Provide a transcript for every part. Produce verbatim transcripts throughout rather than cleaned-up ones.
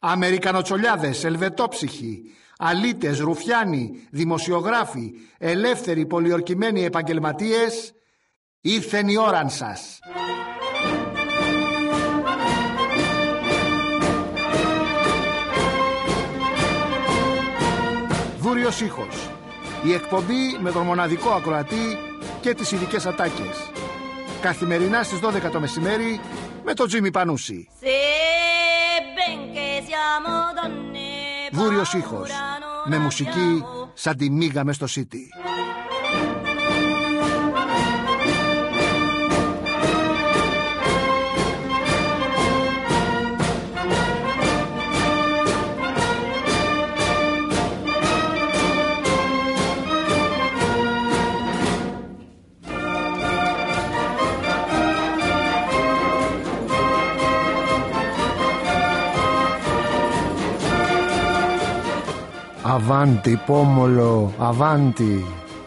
Αμερικανοτσολιάδες, ελβετόψυχοι, αλήτες, ρουφιάνοι, δημοσιογράφοι, ελεύθεροι πολιορκημένοι επαγγελματίες, ήρθεν η ώραν σας. Βούριος ήχος. Η εκπομπή με τον μοναδικό ακροατή και τις ειδικές ατάκες. Καθημερινά στις δώδεκα το μεσημέρι με τον Τζίμι Πανούση. Βούριος ήχος. Με μουσική σαν τη μίγα μες στο Σίτι. Αβάντι, πόμολο, αβάντι.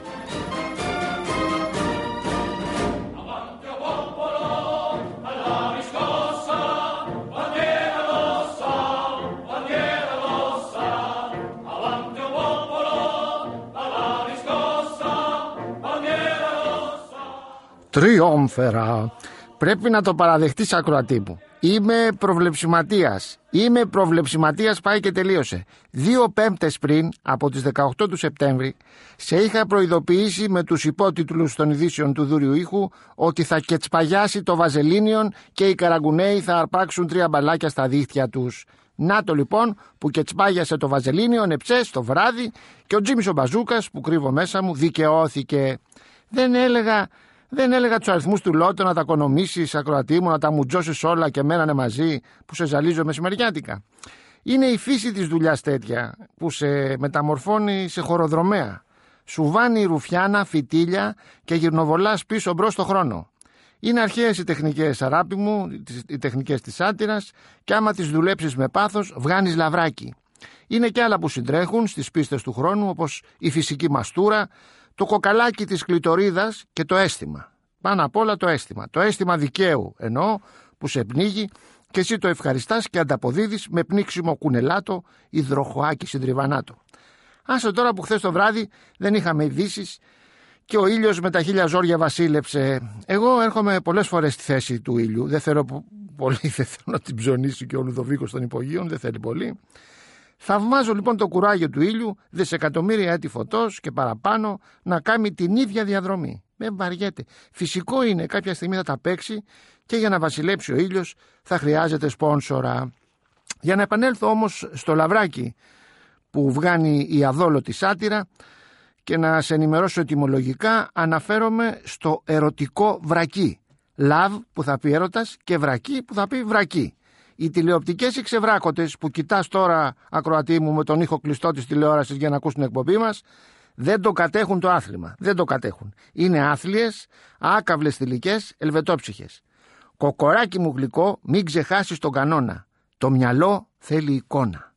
Τριόμφερα. Πρέπει να το παραδεχτείς, ακροατή μου. Είμαι προβλεψιματίας. Είμαι προβλεψιματίας, πάει και τελείωσε. Δύο πέμπτες πριν, από τις δεκαοκτώ του Σεπτέμβρη, σε είχα προειδοποιήσει με τους υπότιτλους των ειδήσεων του Δούριου Ήχου ότι θα κετσπαγιάσει το Βαζελίνιον και οι Καραγκουνέοι θα αρπάξουν τρία μπαλάκια στα δίχτυα τους. Να το λοιπόν που κετσπάγιασε το Βαζελίνιον εψές το βράδυ και ο Τζίμις ο Μπαζούκας που κρύβω μέσα μου δικαιώθηκε. Δεν έλεγα... Δεν έλεγα τους αριθμούς του λότο να τα οικονομήσεις, ακροατή μου, να τα μουτζώσεις όλα και μένανε μαζί που σε ζαλίζω μεσημεριάτικα. Είναι η φύση της δουλειάς τέτοια που σε μεταμορφώνει σε χοροδρομέα. Σου βάνει ρουφιάνα, φυτίλια και γυρνοβολάς πίσω μπρος στο χρόνο. Είναι αρχαίες οι τεχνικές, αράπη μου, οι τεχνικές της σάτυρας και άμα τις δουλέψεις με πάθος βγάνεις λαβράκι. Είναι και άλλα που συντρέχουν στις πίστες του χρόνου όπως η φυσική μαστούρα, το κοκαλάκι της κλειτορίδας και το αίσθημα. Πάνω απ' όλα το αίσθημα. Το αίσθημα δικαίου εννοώ που σε πνίγει και εσύ το ευχαριστάς και ανταποδίδεις με πνίξιμο κουνελάτο υδροχοάκι συντριβανάτο. Άσε τώρα που χθες το βράδυ δεν είχαμε ειδήσεις και ο ήλιος με τα χίλια ζόρια βασίλεψε. Εγώ έρχομαι πολλές φορές στη θέση του ήλιου. Δεν θέλω πολύ, δεν θέλω να την ψωνίσει και ο Λουδοβίκος των υπογείων, δεν θέλει πολύ. Θαυμάζω λοιπόν το κουράγιο του ήλιου, δισεκατομμύρια έτη φωτός και παραπάνω, να κάνει την ίδια διαδρομή. Δεν βαριέται. Φυσικό είναι, κάποια στιγμή θα τα παίξει και για να βασιλέψει ο ήλιος θα χρειάζεται σπόνσορα. Για να επανέλθω όμως στο λαβράκι που βγάνει η αδόλωτη σάτυρα και να σε ενημερώσω ετυμολογικά, αναφέρομαι στο ερωτικό βρακί. Λαβ που θα πει έρωτας και βρακί που θα πει βρακί. Οι τηλεοπτικές εξευράκωτες που κοιτάς τώρα, ακροατή μου, με τον ήχο κλειστό της τηλεόρασης για να ακούς την εκπομπή μας, δεν το κατέχουν το άθλημα. Δεν το κατέχουν. Είναι άθλιες, άκαυλες θηλυκές, ελβετόψυχες. Κοκοράκι μου γλυκό, μην ξεχάσεις τον κανόνα. Το μυαλό θέλει εικόνα.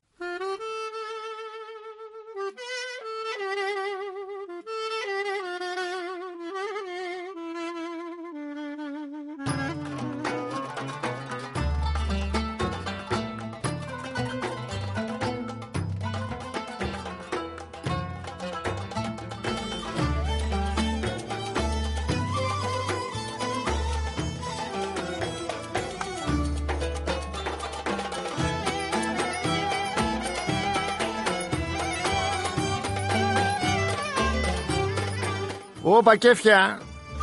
Ω πακέφια!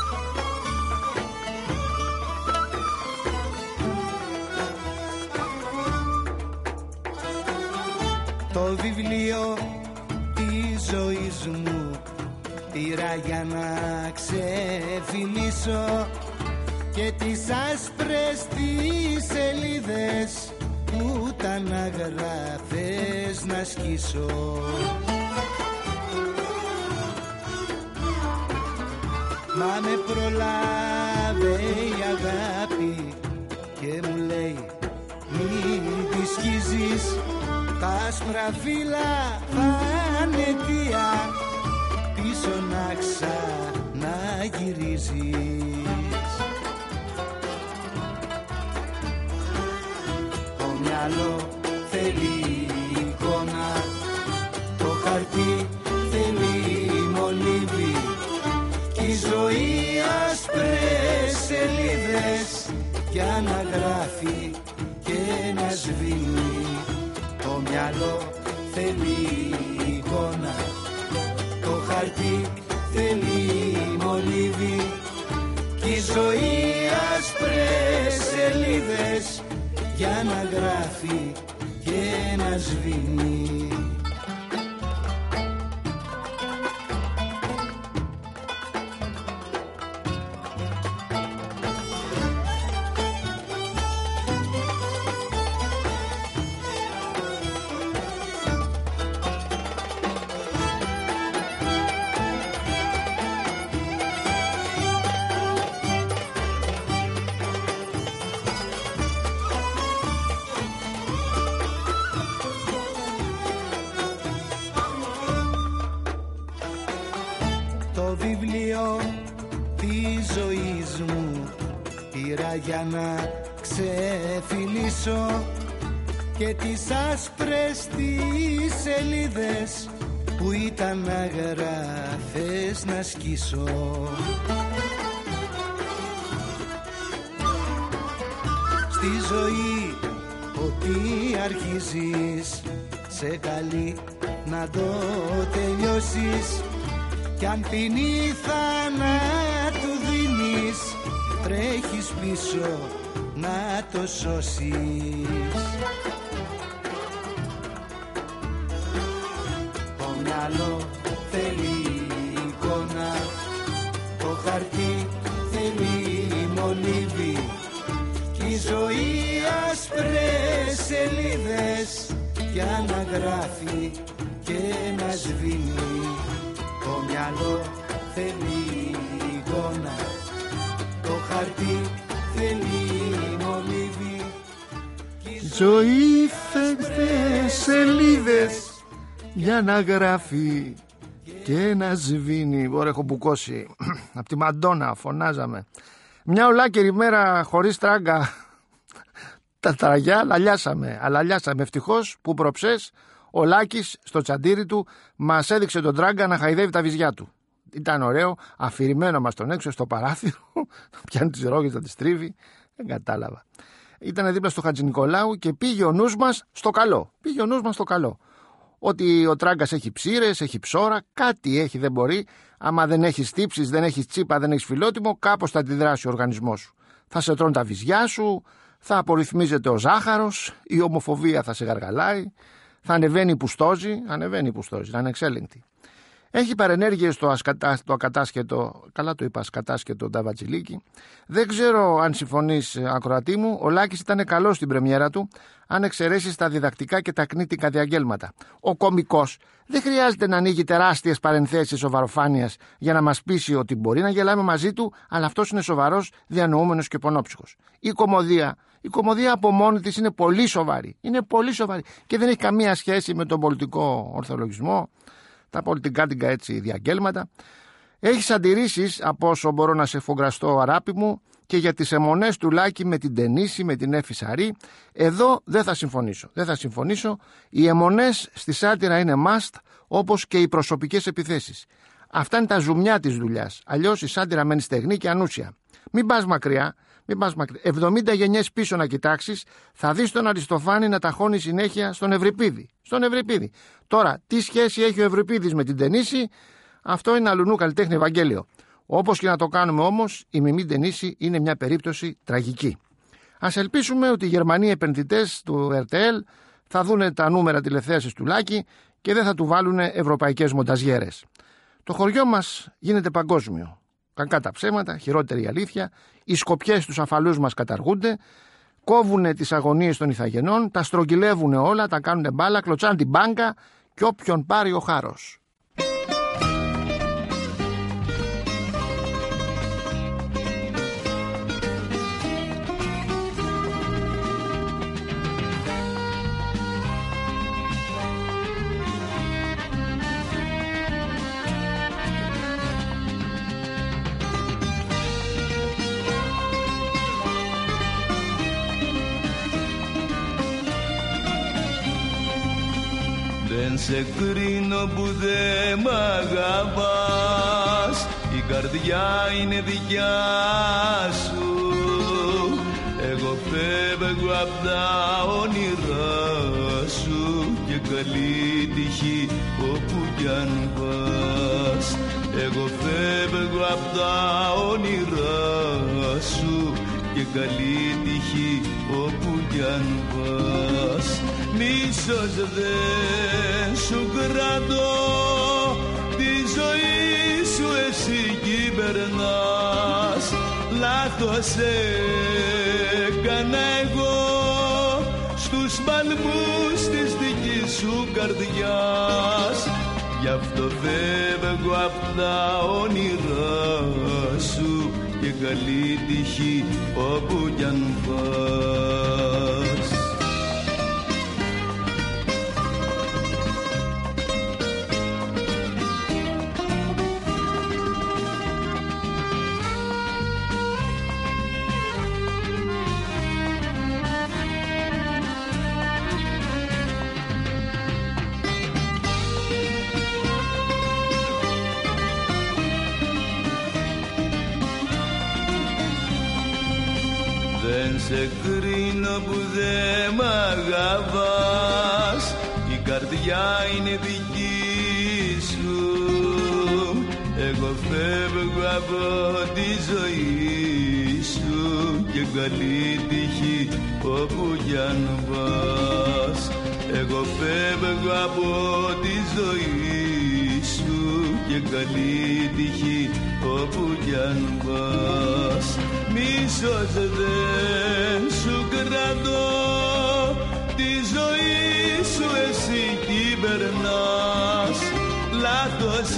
Το βιβλίο της ζωής μου πήρα για να ξεφυλίσω και τις άσπρες τις σελίδες που ήταν αγραφές να σκίσω. Μα με προλάβε η αγάπη και μου λέει μην τη σκίζεις, τα άσπρα φύλλα θα είναι αιτία πίσω να ξαναγυρίζεις. Το μυαλό θέλει θέλει εικόνα, το χαρτί θέλει μολύβι κι η ζωή άσπρες σελίδες για να γράφει και να σβήνει. Το μυαλό θέλει εικόνα, το χαρτί θέλει μολύβι κι η ζωή άσπρες σελίδες για να γράφει και να σβήνει. Για να ξεφυλίσω και τις άσπρες τις σελίδες που ήταν αγράφες να σκίσω. Στη ζωή ό,τι αρχίζεις σε καλεί να το τελειώσεις κι αν ποινή θανάτου δίνεις τρέχεις πίσω να το σώσεις. Το μυαλό θέλει εικόνα, το χαρτί θέλει μολύβι κι η ζωή άσπρες σελίδες για να γράφει και να σβήνει. Το μυαλό θέλει εικόνα, το χαρτί θέλει μολύβι. Ζωή φεύγει σελίδες για να γράφει και να σβήνει. Ωραία, έχω μπουκώσει. Απ' τη Μαντόνα φωνάζαμε. Μια ολάκερη μέρα χωρίς τράγκα. Τα τραγιά λαλιάσαμε. Αλαλιάσαμε. Ευτυχώς που προψές ο Λάκης στο τσαντήρι του μας έδειξε τον τράγκα να χαϊδεύει τα βυζιά του. Ήταν ωραίο, αφηρημένο μας τον έξω στο παράθυρο, πιάνει τις ρόγες να τις τρίβει, δεν κατάλαβα. Ήταν δίπλα στο Χατζηνικολάου και πήγε ο νους μας στο καλό. Πήγε ο νους μας στο καλό. Ότι ο τράγκας έχει ψήρες, έχει ψώρα, κάτι έχει, δεν μπορεί. Άμα δεν έχεις τύψεις, δεν έχεις τσίπα, δεν έχεις φιλότιμο, κάπως θα αντιδράσει ο οργανισμός σου. Θα σε τρώνε τα βυζιά σου, θα απορριθμίζεται ο ζάχαρος, η ομοφοβία θα σε γαργαλάει, θα ανεβαίνει η πουστόζη, ανεβαίνει η πουστόζη, θα είναι εξέλεγκτη. Έχει παρενέργειες στο, ασκατά, το ακατάσχετο, καλά το είπα, ασκατάσχετο Νταβατσιλίκη. Δεν ξέρω αν συμφωνείς, ακροατή μου, ο Λάκης ήταν καλός στην πρεμιέρα του, αν εξαιρέσεις τα διδακτικά και τα κνήτικα διαγγέλματα. Ο κωμικός δεν χρειάζεται να ανοίγει τεράστιες παρενθέσεις σοβαροφάνειας για να μας πείσει ότι μπορεί να γελάμε μαζί του, αλλά αυτός είναι σοβαρός, διανοούμενος και πονόψυχος. Η κωμωδία, η κωμωδία από μόνη της είναι πολύ σοβαρή. Είναι πολύ σοβαρή και δεν έχει καμία σχέση με τον πολιτικό ορθολογισμό, τα πολιτικάτικα έτσι διαγγέλματα. Έχεις αντιρρήσεις από όσο μπορώ να σε φογκραστώ, αράπη μου, και για τις αιμονές του Λάκη με την Τενίση, με την Έφη Σαρή. Εδώ δεν θα συμφωνήσω. Δεν θα συμφωνήσω. Οι αιμονές στη σάτυρα είναι must, όπως και οι προσωπικές επιθέσεις. Αυτά είναι τα ζουμιά της δουλειάς. Αλλιώς η σάτυρα μένει στεγνή και ανούσια. Μην πας μακριά. Μην πας μακριά. εβδομήντα γενιές πίσω να κοιτάξεις, θα δεις τον Αριστοφάνη να ταχώνει συνέχεια στον Ευρυπίδη. Στον Ευρυπίδη. Τώρα, τι σχέση έχει ο Ευρυπίδης με την Τενίση, αυτό είναι αλουνού καλλιτέχνη Ευαγγέλιο. Όπως και να το κάνουμε όμως, η μιμή Τενίση είναι μια περίπτωση τραγική. Ας ελπίσουμε ότι οι Γερμανοί επενδυτές του ερ τι ελ θα δούνε τα νούμερα τηλεθέασης του Λάκη και δεν θα του βάλουν ευρωπαϊκές μονταζιέρες. Το χωριό μας γίνεται παγκόσμιο. Κακά τα ψέματα, χειρότερη η αλήθεια. Οι σκοπιές στους αφαλούς μας καταργούνται, κόβουνε τις αγωνίες των ηθαγενών, τα στρογγυλεύουνε όλα, τα κάνουνε μπάλα, κλωτσάνε την μπάνκα και όποιον πάρει ο χάρος. Δεν σε κρίνω που δεν μ' αγαπάς, η καρδιά είναι δικιά σου. Εγώ φεύγω απ' τα όνειρά σου και καλή τύχη όπου κι αν πας. Εγώ φεύγω απ' τα όνειρά σου και καλή τύχη όπου κι αν πας. Μίσος δεν σου κρατώ, τη ζωή σου εσύ κυβερνάς. Λάθος έκανα εγώ στους παλμούς της δικής σου καρδιάς. Γι' αυτό φεύγω απ' τα όνειρά σου και καλή τύχη όπου κι αν πας. Δεν σε κρίνω που δεν μ' αγαπάς, η καρδιά είναι δική σου. Εγώ φεύγω από τη ζωή σου και καλή τύχη όπου κι αν πας. Εγώ φεύγω από τη ζωή σου και καλή τύχη όπου κι αν πας. Μίσος δεν σου κρατώ, τη ζωή σου εσύ κυβερνάς. Λάθος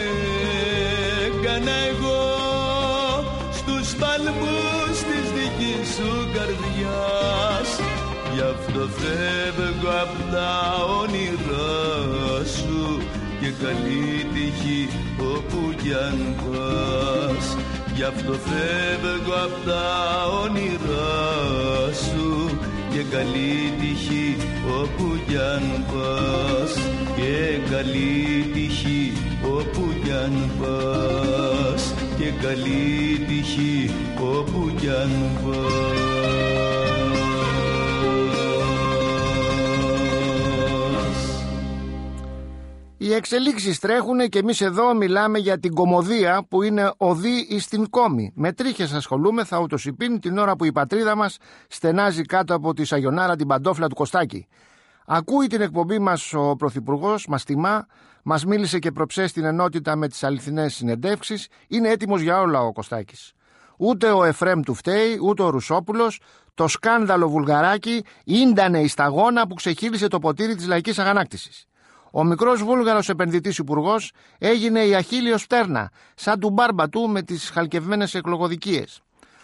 έκανα εγώ στους παλμούς της δικής σου καρδιάς. Γι' αυτό φεύγω απ' τα όνειρά σου και καλή τύχη όπου κι αν πας. Γι' αυτό φεύγω απ' τα όνειρά σου και καλή τύχη όπου κι αν πας. Και καλή τύχη όπου κι αν πας. Και καλή τύχη όπου κι αν πας. Οι εξελίξεις τρέχουνε και εμείς εδώ μιλάμε για την κωμωδία που είναι οδή εις την κόμη. Με τρίχες ασχολούμεθα ούτως υπήν την ώρα που η πατρίδα μας στενάζει κάτω από τη σαγιονάρα την παντόφλα του Κωστάκη. Ακούει την εκπομπή μας ο Πρωθυπουργός, μας τιμά, μας μίλησε και προψέ στην ενότητα με τις αληθινές συνεντεύξεις. Είναι έτοιμος για όλα ο Κωστάκης. Ούτε ο Εφρέμ του φταίει, ούτε ο Ρουσόπουλος. Το σκάνδαλο Βουλγαράκι ίντανε η σταγόνα που ξεχύλισε το ποτήρι της λαϊκής αγανάκτησης. Ο μικρός Βούλγαρος επενδυτής υπουργός έγινε η αχίλιος πτέρνα, σαν του μπάρμπα του με τις χαλκευμένες εκλογοδικίες.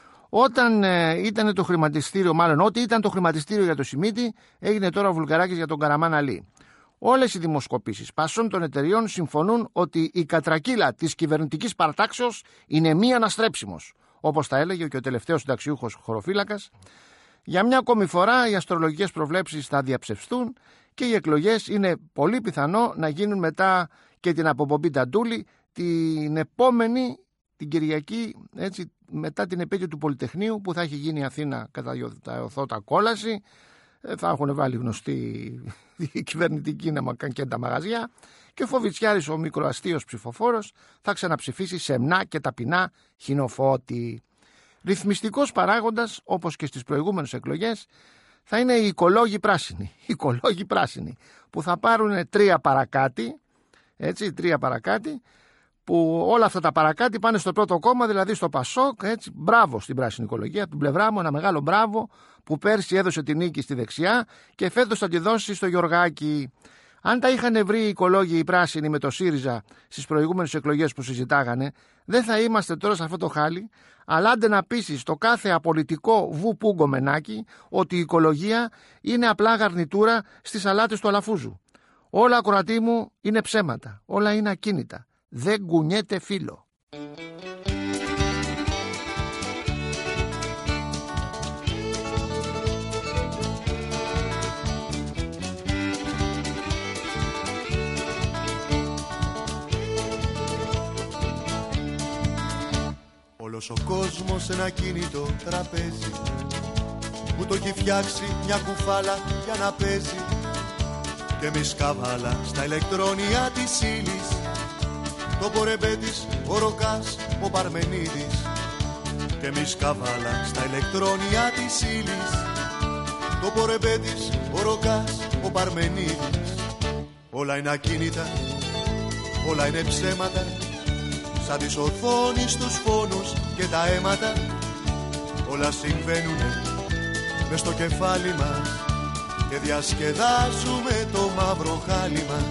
Όταν ε, ήταν το χρηματιστήριο, μάλλον ό,τι ήταν το χρηματιστήριο για το Σιμίτι, έγινε τώρα ο Βουλγαράκης για τον Καραμάν Αλή. Όλες οι δημοσκοπήσεις πασών των εταιριών συμφωνούν ότι η κατρακύλα της κυβερνητικής παρατάξεως είναι μη αναστρέψιμος, όπως τα έλεγε και ο τελευταίος συνταξιούχος χωροφύλακας. Για μια ακόμη φορά οι αστρολογικές προβλέψεις θα διαψευστούν και οι εκλογές είναι πολύ πιθανό να γίνουν μετά και την αποπομπή Ταντούλη την επόμενη, την Κυριακή, έτσι, μετά την επέτειο του Πολυτεχνείου που θα έχει γίνει η Αθήνα κατά τα οθότα κόλαση. Θα έχουν βάλει γνωστή κυβερνητική να κάνει και τα μαγαζιά και ο Φοβιτσιάρης, ο μικροαστίος ψηφοφόρος, θα ξαναψηφίσει σεμνά και ταπεινά Χινοφώτη. Ρυθμιστικός παράγοντας, όπως και στις προηγούμενες εκλογές, θα είναι οι οικολόγοι πράσινοι, οι οικολόγοι πράσινοι που θα πάρουν τρία παρακάτι, έτσι, τρία παρακάτι, που όλα αυτά τα παρακάτι πάνε στο πρώτο κόμμα, δηλαδή στο Πασόκ, έτσι, μπράβο στην πράσινη οικολογία, από την πλευρά μου ένα μεγάλο μπράβο που πέρσι έδωσε την νίκη στη δεξιά και φέτος θα τη δώσει στο Γιωργάκη. Αν τα είχαν βρει οι οικολόγοι οι πράσινοι με το ΣΥΡΙΖΑ στις προηγούμενες εκλογές που συζητάγανε, δεν θα είμαστε τώρα σε αυτό το χάλι, αλλά άντε να πείσεις το κάθε απολυτικό βουπούγκο μενάκι ότι η οικολογία είναι απλά γαρνιτούρα στις σαλάτες του Αλαφούζου. Όλα, ακροατή μου, είναι ψέματα, όλα είναι ακίνητα. Δεν κουνιέται φύλλο. Αυτός ο κόσμος σε ένα κίνητο τραπέζι που το έχει φτιάξει μια κουφάλα για να παίζει. Και εμείς καβάλα στα ηλεκτρόνια της ύλης, το πορεμπέτης, ο Ροκάς, ο Παρμενίδης. Και εμείς καβάλα στα ηλεκτρόνια της ύλης, το πορεμπέτης, ο Ροκάς, ο Παρμενίδης. Όλα είναι ακίνητα, όλα είναι ψέματα, σαν τις οθόνες τους φόνους και τα αίματα. Όλα συμβαίνουνε μες στο κεφάλι μας και διασκεδάζουμε το μαύρο χάλι μας.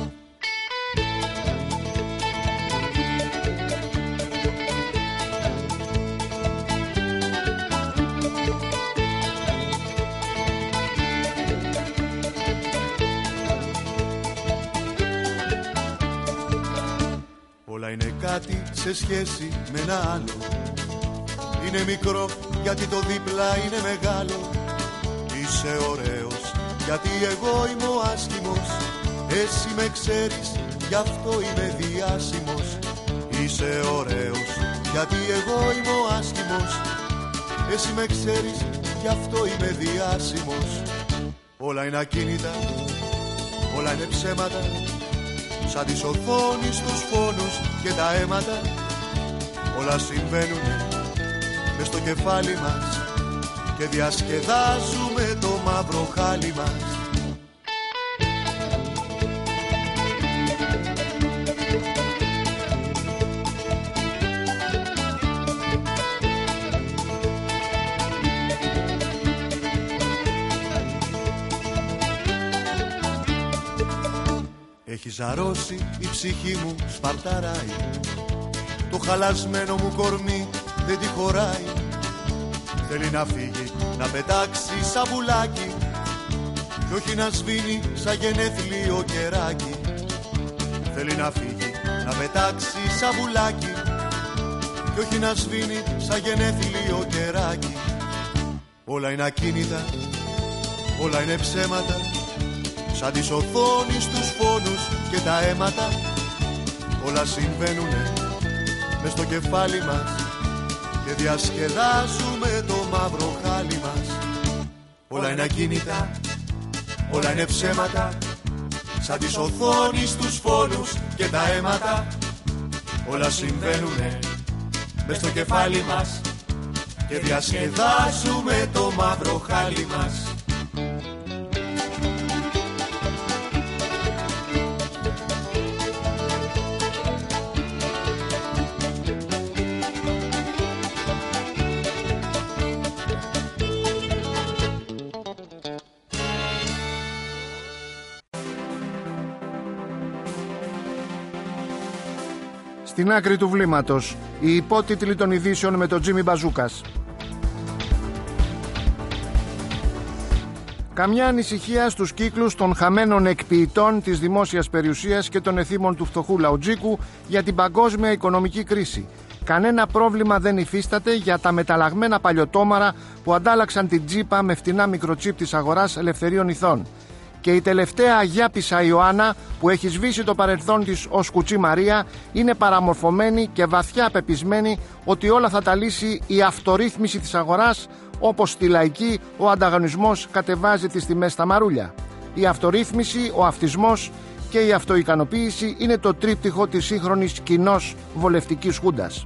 Όλα είναι κάτι σε σχέση με ένα άλλο. Είναι μικρό γιατί το δίπλα είναι μεγάλο. Είσαι ωραίος γιατί εγώ είμαι ο άσχημος. Εσύ με ξέρεις γι' αυτό είμαι διάσημος. Είσαι ωραίος γιατί εγώ είμαι ο άσχημος. Εσύ με ξέρεις γι' αυτό είμαι διάσημος. Όλα είναι ακίνητα, όλα είναι ψέματα, σαν τις οθόνες τους φόνους και τα αίματα. Όλα συμβαίνουνε μες στο κεφάλι μας και διασκεδάζουμε το μαύρο χάλι μας. Έχει ζαρώσει η ψυχή μου, σπαρταράει. Το χαλασμένο μου κορμί δεν τη χωράει. Θέλει να φύγει, να πετάξει σαν πουλάκι κι όχι να σβήνει σαν γενέθλιο κεράκι. Θέλει να φύγει, να πετάξει σαν πουλάκι κι όχι να σβήνει σαν γενέθλιο κεράκι. Όλα είναι ακίνητα, όλα είναι ψέματα, σαν τις οθόνες τους φόνους και τα αίματα. Όλα συμβαίνουνε μες στο κεφάλι μας και διασκεδάζουμε το μαύρο χάλι μας. Όλα είναι ακίνητα, όλα είναι ψέματα, σαν τις οθόνες τους φόνους και τα αίματα. Όλα συμβαίνουνε μες στο κεφάλι μας και διασκεδάζουμε το μαύρο χάλι μας. Στην άκρη του βλήματος, οι υπότιτλοι των ειδήσεων με τον Τζίμι Μπαζούκας. Καμιά ανησυχία στους κύκλους των χαμένων εκποιητών της δημόσιας περιουσίας και των εθήμων του φτωχού λαουτζίκου για την παγκόσμια οικονομική κρίση. Κανένα πρόβλημα δεν υφίσταται για τα μεταλλαγμένα παλιωτόμαρα που αντάλλαξαν την τζίπα με φτηνά μικροτσίπ της αγοράς ελευθερίων ηθών. Και η τελευταία αγιάπησα Ιωάννα που έχει σβήσει το παρελθόν της ως κουτσή Μαρία είναι παραμορφωμένη και βαθιά πεπισμένη ότι όλα θα τα λύσει η αυτορύθμιση της αγοράς, όπως στη λαϊκή ο ανταγωνισμός κατεβάζει τις τιμές στα μαρούλια. Η αυτορύθμιση, ο αυτισμός και η αυτοικανοποίηση είναι το τρίπτυχο της σύγχρονης κοινώς βολευτικής χούντας.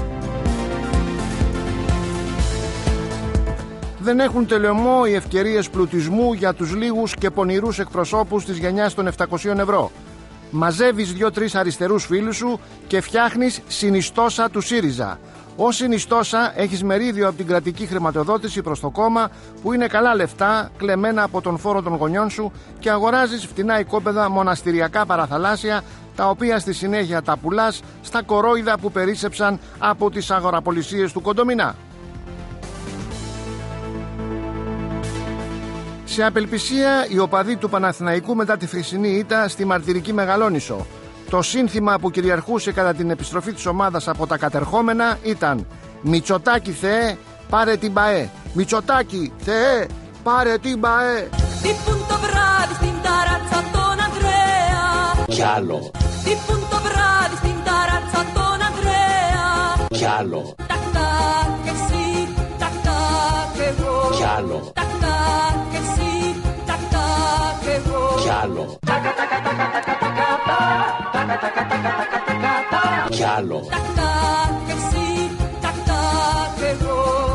Δεν έχουν τελειωμό οι ευκαιρίες πλουτισμού για τους λίγους και πονηρούς εκπροσώπους της γενιάς των επτακοσίων ευρώ. Μαζεύεις δύο-τρεις αριστερούς φίλους σου και φτιάχνεις συνιστόσα του ΣΥΡΙΖΑ. Ως συνιστόσα έχεις μερίδιο από την κρατική χρηματοδότηση προς το κόμμα που είναι καλά λεφτά κλεμμένα από τον φόρο των γονιών σου και αγοράζεις φτηνά οικόπεδα μοναστηριακά παραθαλάσσια, τα οποία στη συνέχεια τα πουλάς στα κορόιδα που περίσσεψαν από τις αγοραπολισίες του Κοντομινά. Σε απελπισία οι οπαδοί του Παναθηναϊκού μετά τη χθεσινή ήττα στη μαρτυρική Μεγαλόνισσο. Το σύνθημα που κυριαρχούσε κατά την επιστροφή της ομάδας από τα κατερχόμενα ήταν «Μητσοτάκη Θεέ, πάρε την ΠΑΕ! Μητσοτάκη Θεέ, πάρε την ΠΑΕ!» Διππούν το βράδυ στην ταράτσα τον Ανδρέα. Κι άλλο. Διππούν το βράδυ στην ταράτσα τον Ανδρέα. Κι άλλο. και εσύ, τακτά κι εγώ. Κι άλλο. Τακτά κι εσύ, τακτά κι εγώ. Κι άλλο. Κι άλλο. Τακτά κι εσύ, τακτά κι εγώ.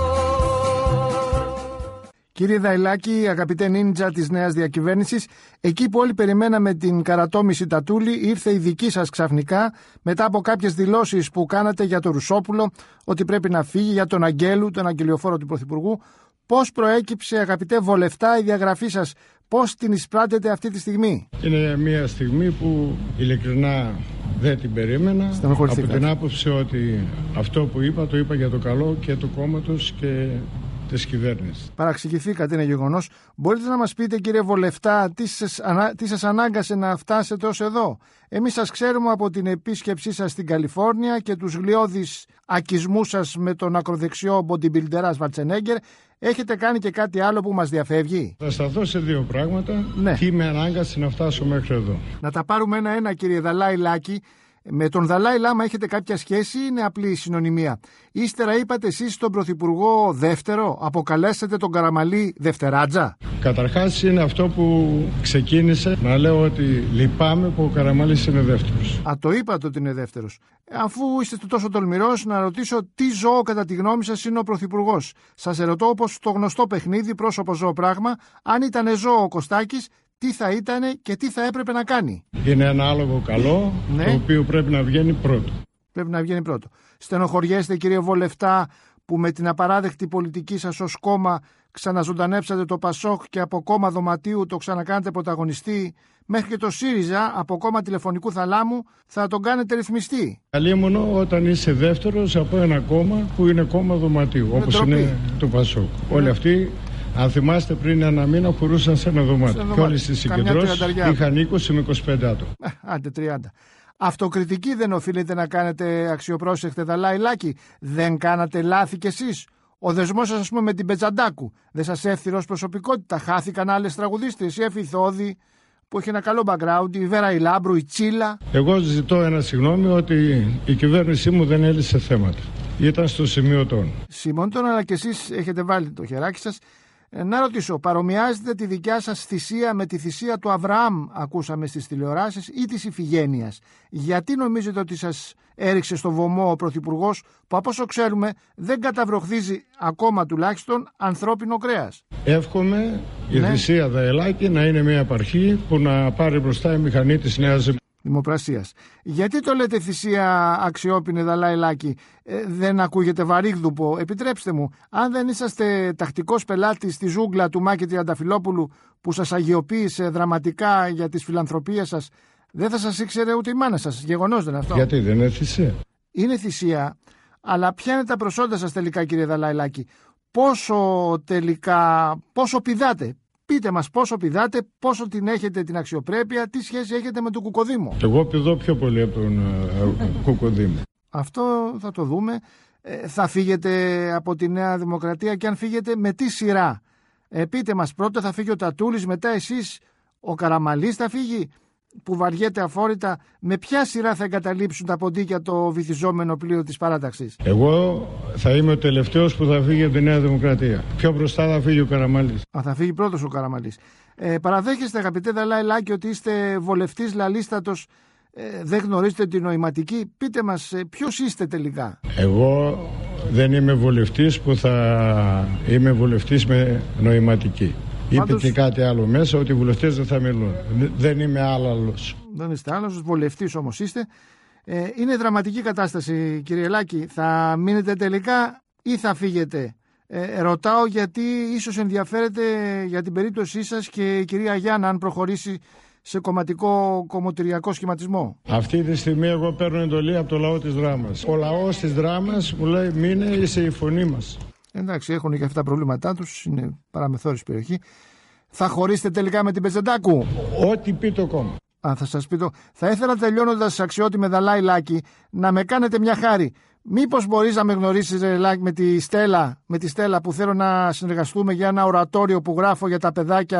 Κύριε Δαηλάκη, αγαπητέ νίντζα της νέας διακυβέρνησης, εκεί που όλοι περιμέναμε την καρατόμηση Τατούλη, ήρθε η δική σας ξαφνικά μετά από κάποιες δηλώσεις που κάνατε για τον Ρουσόπουλο ότι πρέπει να φύγει, για τον Αγγέλου, τον αγγελιοφόρο του Πρωθυπουργού. Πώς προέκυψε, αγαπητέ βολευτά, η διαγραφή σας, πώς την εισπράτετε αυτή τη στιγμή? Είναι μια στιγμή που ειλικρινά δεν την περίμενα, από την άποψη ότι αυτό που είπα το είπα για το καλό και του κόμματος και της κυβέρνησης. Παραξηγηθήκατε, είναι γεγονός. Μπορείτε να μας πείτε, κύριε βολευτά, τι σας, ανα... τι σας ανάγκασε να φτάσετε ως εδώ? Εμείς σας ξέρουμε από την επίσκεψή σας στην Καλιφόρνια και τους γλιώδεις ακισμούς σας με τον ακροδεξιό bodybuilder Σβαρτσενέγκερ. Έχετε κάνει και κάτι άλλο που μας διαφεύγει? Θα σταθώ σε δύο πράγματα. Ναι. Τι με ανάγκασε να φτάσω μέχρι εδώ. Να τα πάρουμε ένα-ένα, κύριε Δαλάη-Λάκη. Με τον Δαλάη Λάμα έχετε κάποια σχέση ή είναι απλή συνωνυμία? Ύστερα είπατε εσείς στον Πρωθυπουργό δεύτερο, αποκαλέσετε τον Καραμαλή Δευτεράτζα. Καταρχάς είναι αυτό που ξεκίνησε να λέω ότι λυπάμαι που ο Καραμαλής είναι δεύτερος. Α, το είπατε ότι είναι δεύτερος. Αφού είστε τόσο τολμηρός, να ρωτήσω τι ζώο κατά τη γνώμη σας είναι ο Πρωθυπουργός. Σας ερωτώ όπως το γνωστό παιχνίδι πρόσωπο ζώο πράγμα, αν ήταν ζώο ο Κωστάκης, τι θα ήτανε και τι θα έπρεπε να κάνει? Είναι ένα άλογο καλό, ναι, το οποίο πρέπει να βγαίνει πρώτο. Πρέπει να βγαίνει πρώτο. Στενοχωριέστε, κύριε βολευτά, που με την απαράδεκτη πολιτική σας ως κόμμα ξαναζωντανέψατε το Πασόκ και από κόμμα δωματίου το ξανακάνετε πρωταγωνιστή, μέχρι και το ΣΥΡΙΖΑ από κόμμα τηλεφωνικού θαλάμου θα τον κάνετε ρυθμιστή? Καλήμονο όταν είσαι δεύτερος από ένα κόμμα που είναι κόμμα δωματίου, με όπως τροπή. Είναι το Πασόκ. Ναι. Όλοι αυτοί, αν θυμάστε, πριν ένα μήνα χωρούσαν σε ένα δωμάτιο. Και όλες τις συγκεντρώσεις είχαν είκοσι με είκοσι πέντε άτομα. Άντε τριάντα. Αυτοκριτική δεν οφείλετε να κάνετε, αξιοπρόσεχτε Δαλάη-Λάκη? Δεν κάνατε λάθη κι εσείς? Ο δεσμός σας, ας πούμε, με την Πετζαντάκου δεν σας έφθειρε ως προσωπικότητα? Χάθηκαν άλλες τραγουδίστρες, η Εφη Θόδη που έχει ένα καλό background, η Βέρα Ηλάμπρου, η Τσίλα. Εγώ ζητώ ένα συγγνώμη ότι η κυβέρνησή μου δεν έλυσε θέματα. Ήταν στο σημείο των. Σημειωτών, αλλά κι εσείς έχετε βάλει το χεράκι σας. Να ρωτήσω, παρομοιάζετε τη δικιά σας θυσία με τη θυσία του Αβραάμ, ακούσαμε στις τηλεοράσεις, ή της Ιφηγένειας? Γιατί νομίζετε ότι σας έριξε στο βωμό ο Πρωθυπουργός, που από όσο ξέρουμε δεν καταβροχθίζει ακόμα τουλάχιστον ανθρώπινο κρέας? Εύχομαι η ναι. θυσία Δαηλάκη να είναι μια επαρχή που να πάρει μπροστά η μηχανή της Νέας Δημοπρασίας. Γιατί το λέτε θυσία, αξιόπινε Δαλάη-Λάκη? Ε, δεν ακούγεται βαρύγδουπο? Επιτρέψτε μου, αν δεν είσαστε τακτικός πελάτης στη ζούγκλα του Μάκη Τριανταφυλόπουλου που σας αγιοποίησε δραματικά για τις φιλανθρωπίες σας, δεν θα σας ήξερε ούτε η μάνα σας. Γεγονός δεν είναι αυτό? Γιατί δεν είναι θυσία? Είναι θυσία, αλλά ποια είναι τα προσόντα σας τελικά, κύριε Δαλάη-Λάκη? Πόσο τελικά, πόσο πηδάτε? Πείτε μας πόσο πηδάτε, πόσο την έχετε την αξιοπρέπεια, τι σχέση έχετε με τον Κουκοδήμο? Εγώ πηδώ πιο πολύ από τον uh, Κουκοδήμο. Αυτό θα το δούμε. Ε, θα φύγετε από τη Νέα Δημοκρατία, και αν φύγετε με τι σειρά? Ε, πείτε μας, πρώτα θα φύγει ο Τατούλης, μετά εσείς, ο Καραμαλής θα φύγει που βαριέται αφόρητα? Με ποια σειρά θα εγκαταλείψουν τα ποντίκια το βυθιζόμενο πλοίο της παράταξης? Εγώ θα είμαι ο τελευταίος που θα φύγει από τη Νέα Δημοκρατία. Πιο μπροστά θα φύγει ο Καραμαλής. Α, θα φύγει πρώτος ο Καραμαλής. Ε, παραδέχεστε, αγαπητέ Δαλάη-Λάκη, ότι είστε βολευτής λαλίστατος, ε, δεν γνωρίζετε την νοηματική? Πείτε μας, ε, ποιος είστε τελικά? Εγώ δεν είμαι βολευτής που θα είμαι βολευτής με νοηματική. Πάντως... Είπε και κάτι άλλο μέσα, ότι οι βουλευτές δεν θα μιλούν. Δεν είμαι άλλος. Δεν είστε άλλος, βολευτής όμως είστε. Ε, είναι δραματική κατάσταση, κύριε Λάκη. Θα μείνετε τελικά ή θα φύγετε? Ε, ρωτάω γιατί ίσως ενδιαφέρεται για την περίπτωσή σας και η κυρία Γιάννα, αν προχωρήσει σε κομματικό κομμωτηριακό σχηματισμό. Αυτή τη στιγμή εγώ παίρνω εντολή από το λαό της Δράμας. Ο λαός της Δράμας μου λέει μείνε, είσαι η φωνή μας. Εντάξει, έχουν και αυτά τα προβλήματά τους, είναι παραμεθόρης περιοχή. Θα χωρίσετε τελικά με την Πετζαντάκου? Ό,τι πει το κόμμα. Α, θα σας πει το... Θα ήθελα, τελειώνοντας, αξιότιμε Δαλάη-Λάκη, να με κάνετε μια χάρη. Μήπως μπορείς να με γνωρίσεις, Λάκη, με τη Στέλλα, με τη Στέλλα που θέλω να συνεργαστούμε για ένα ορατόριο που γράφω για τα παιδάκια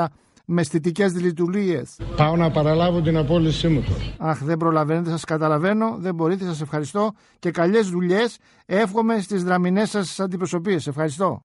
με αισθητικές λειτουργίες. Πάω να παραλάβω την απόλυσή μου τώρα. Αχ, δεν προλαβαίνετε, σας καταλαβαίνω, δεν μπορείτε, σας ευχαριστώ και καλές δουλειές εύχομαι στις δραμηνές σας αντιπροσωπείες. Ευχαριστώ.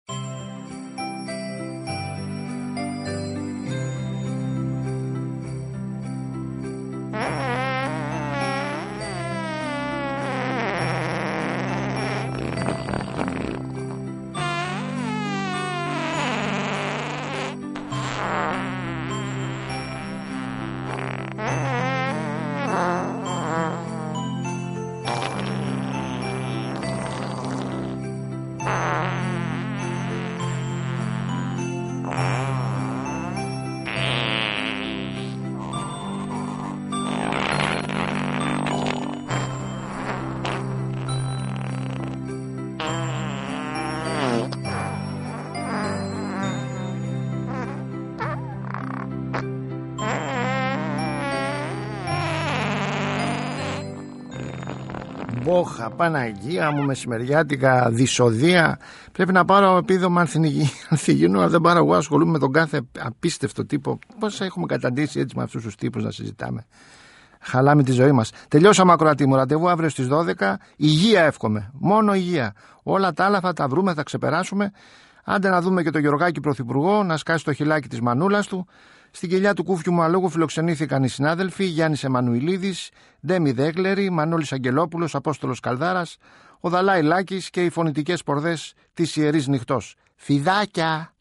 Μπόχα, Παναγία μου, μεσημεριάτικα δυσοδεία. Πρέπει να πάρω επίδομα ανθυγινού, αλλά δεν πάρω εγώ. Ασχολούμαι με τον κάθε απίστευτο τύπο. Πώς έχουμε καταντήσει έτσι με αυτούς τους τύπους να συζητάμε. Χαλάμε τη ζωή μας. Τελειώσαμε, ακροατή μου. Ραντεβού αύριο στις δώδεκα. Υγεία εύχομαι. Μόνο υγεία. Όλα τα άλλα θα τα βρούμε, θα ξεπεράσουμε. Άντε να δούμε και τον Γεωργάκη Πρωθυπουργό να σκάσει το χιλάκι της μανούλας του. Στην κοιλιά του Κούφιου μου αλόγου φιλοξενήθηκαν οι συνάδελφοι Γιάννης Εμμανουηλίδης, Ντέμι Δέγκλερη, Μανώλης Αγγελόπουλος, Απόστολος Καλδάρας, ο Δαλάη Λάκης και οι φωνητικές πορδές της Ιερής Νυχτός. Φιδάκια!